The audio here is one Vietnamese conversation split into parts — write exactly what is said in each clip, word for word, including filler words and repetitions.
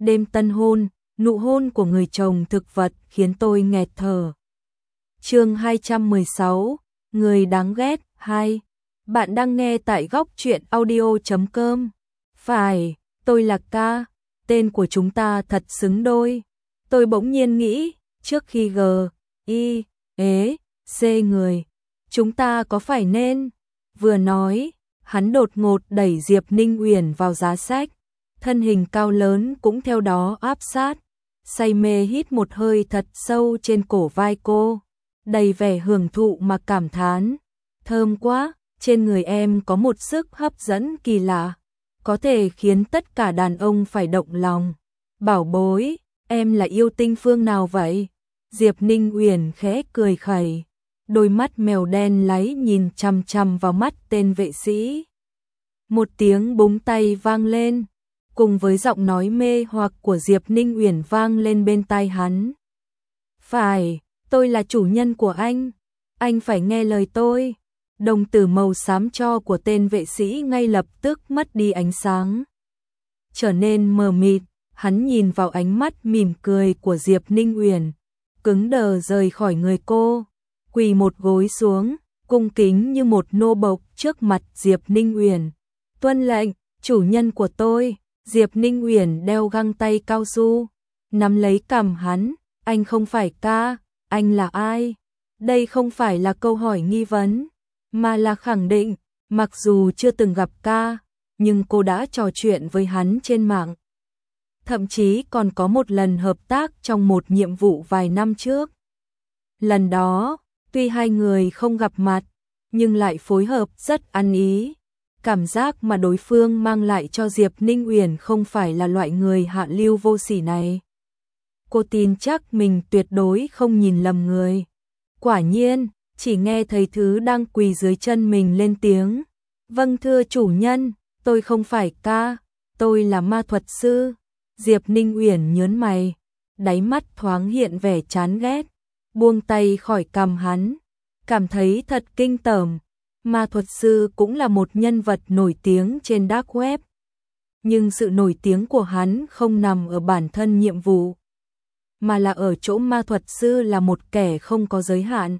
đêm tân hôn, nụ hôn của người chồng thực vật khiến tôi nghẹt thở. Chương hai trăm mười sáu, người đáng ghét hai. Bạn đang nghe tại góc truyện audio chấm com. Phải, tôi là Ca, tên của chúng ta thật xứng đôi. Tôi bỗng nhiên nghĩ, trước khi G, I, ế, C người, chúng ta có phải nên. Vừa nói, hắn đột ngột đẩy Diệp Ninh Uyển vào giá sách, thân hình cao lớn cũng theo đó áp sát, say mê hít một hơi thật sâu trên cổ vai cô, đầy vẻ hưởng thụ mà cảm thán, thơm quá, trên người em có một sức hấp dẫn kỳ lạ, có thể khiến tất cả đàn ông phải động lòng. Bảo bối, em là yêu tinh phương nào vậy? Diệp Ninh Uyển khẽ cười khẩy, đôi mắt mèo đen láy nhìn chằm chằm vào mắt tên vệ sĩ. Một tiếng búng tay vang lên, cùng với giọng nói mê hoặc của Diệp Ninh Uyển vang lên bên tai hắn. Phải, tôi là chủ nhân của anh, anh phải nghe lời tôi. Đồng tử màu xám tro của tên vệ sĩ ngay lập tức mất đi ánh sáng, trở nên mờ mịt. Hắn nhìn vào ánh mắt mỉm cười của Diệp Ninh Uyển, cứng đờ rời khỏi người cô, quỳ một gối xuống, cung kính như một nô bộc trước mặt Diệp Ninh Uyển. Tuân lệnh, chủ nhân của tôi. Diệp Ninh Uyển đeo găng tay cao su, nắm lấy cằm hắn. Anh không phải Ca, anh là ai? Đây không phải là câu hỏi nghi vấn, mà là khẳng định. Mặc dù chưa từng gặp Ca, nhưng cô đã trò chuyện với hắn trên mạng. Thậm chí còn có một lần hợp tác trong một nhiệm vụ vài năm trước. Lần đó, tuy hai người không gặp mặt, nhưng lại phối hợp rất ăn ý. Cảm giác mà đối phương mang lại cho Diệp Ninh Uyển không phải là loại người hạ lưu vô sỉ này. Cô tin chắc mình tuyệt đối không nhìn lầm người. Quả nhiên, chỉ nghe thấy thứ đang quỳ dưới chân mình lên tiếng. Vâng thưa chủ nhân, tôi không phải Ca, tôi là ma thuật sư. Diệp Ninh Uyển nhớn mày, đáy mắt thoáng hiện vẻ chán ghét, buông tay khỏi cằm hắn, cảm thấy thật kinh tởm. Ma thuật sư cũng là một nhân vật nổi tiếng trên dark web, nhưng sự nổi tiếng của hắn không nằm ở bản thân nhiệm vụ, mà là ở chỗ ma thuật sư là một kẻ không có giới hạn,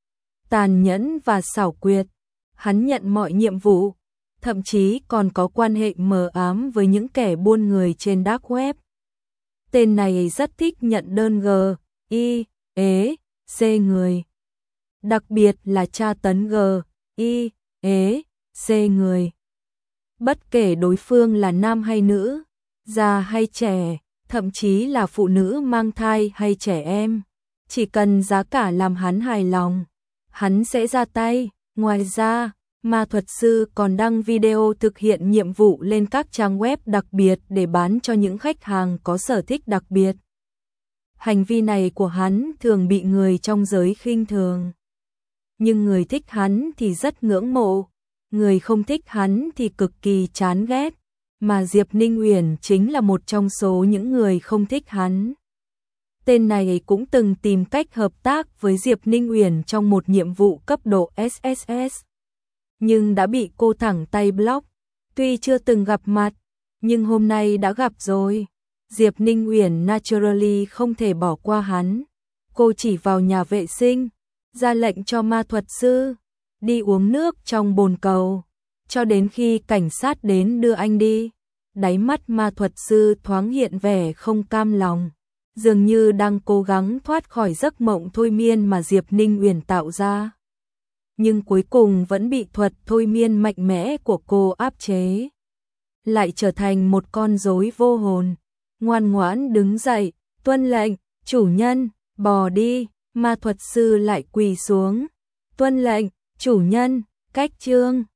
tàn nhẫn và xảo quyệt. Hắn nhận mọi nhiệm vụ, thậm chí còn có quan hệ mờ ám với những kẻ buôn người trên dark web. Tên này rất thích nhận đơn G, I, ế, C người, đặc biệt là tra tấn G, I, ế, C người. Bất kể đối phương là nam hay nữ, già hay trẻ, thậm chí là phụ nữ mang thai hay trẻ em, chỉ cần giá cả làm hắn hài lòng, hắn sẽ ra tay. Ngoài ra, ma thuật sư còn đăng video thực hiện nhiệm vụ lên các trang web đặc biệt để bán cho những khách hàng có sở thích đặc biệt. Hành vi này của hắn thường bị người trong giới khinh thường, nhưng người thích hắn thì rất ngưỡng mộ, người không thích hắn thì cực kỳ chán ghét, mà Diệp Ninh Uyển chính là một trong số những người không thích hắn. Tên này cũng từng tìm cách hợp tác với Diệp Ninh Uyển trong một nhiệm vụ cấp độ S S S, nhưng đã bị cô thẳng tay block. Tuy chưa từng gặp mặt, nhưng hôm nay đã gặp rồi. Diệp Ninh Uyển naturally không thể bỏ qua hắn. Cô chỉ vào nhà vệ sinh, ra lệnh cho ma thuật sư đi uống nước trong bồn cầu, cho đến khi cảnh sát đến đưa anh đi. Đáy mắt ma thuật sư thoáng hiện vẻ không cam lòng, dường như đang cố gắng thoát khỏi giấc mộng thôi miên mà Diệp Ninh Uyển tạo ra. Nhưng cuối cùng vẫn bị thuật thôi miên mạnh mẽ của cô áp chế, lại trở thành một con rối vô hồn. Ngoan ngoãn đứng dậy, tuân lệnh, chủ nhân, bò đi. Ma thuật sư lại quỳ xuống, tuân lệnh, chủ nhân. Cách chương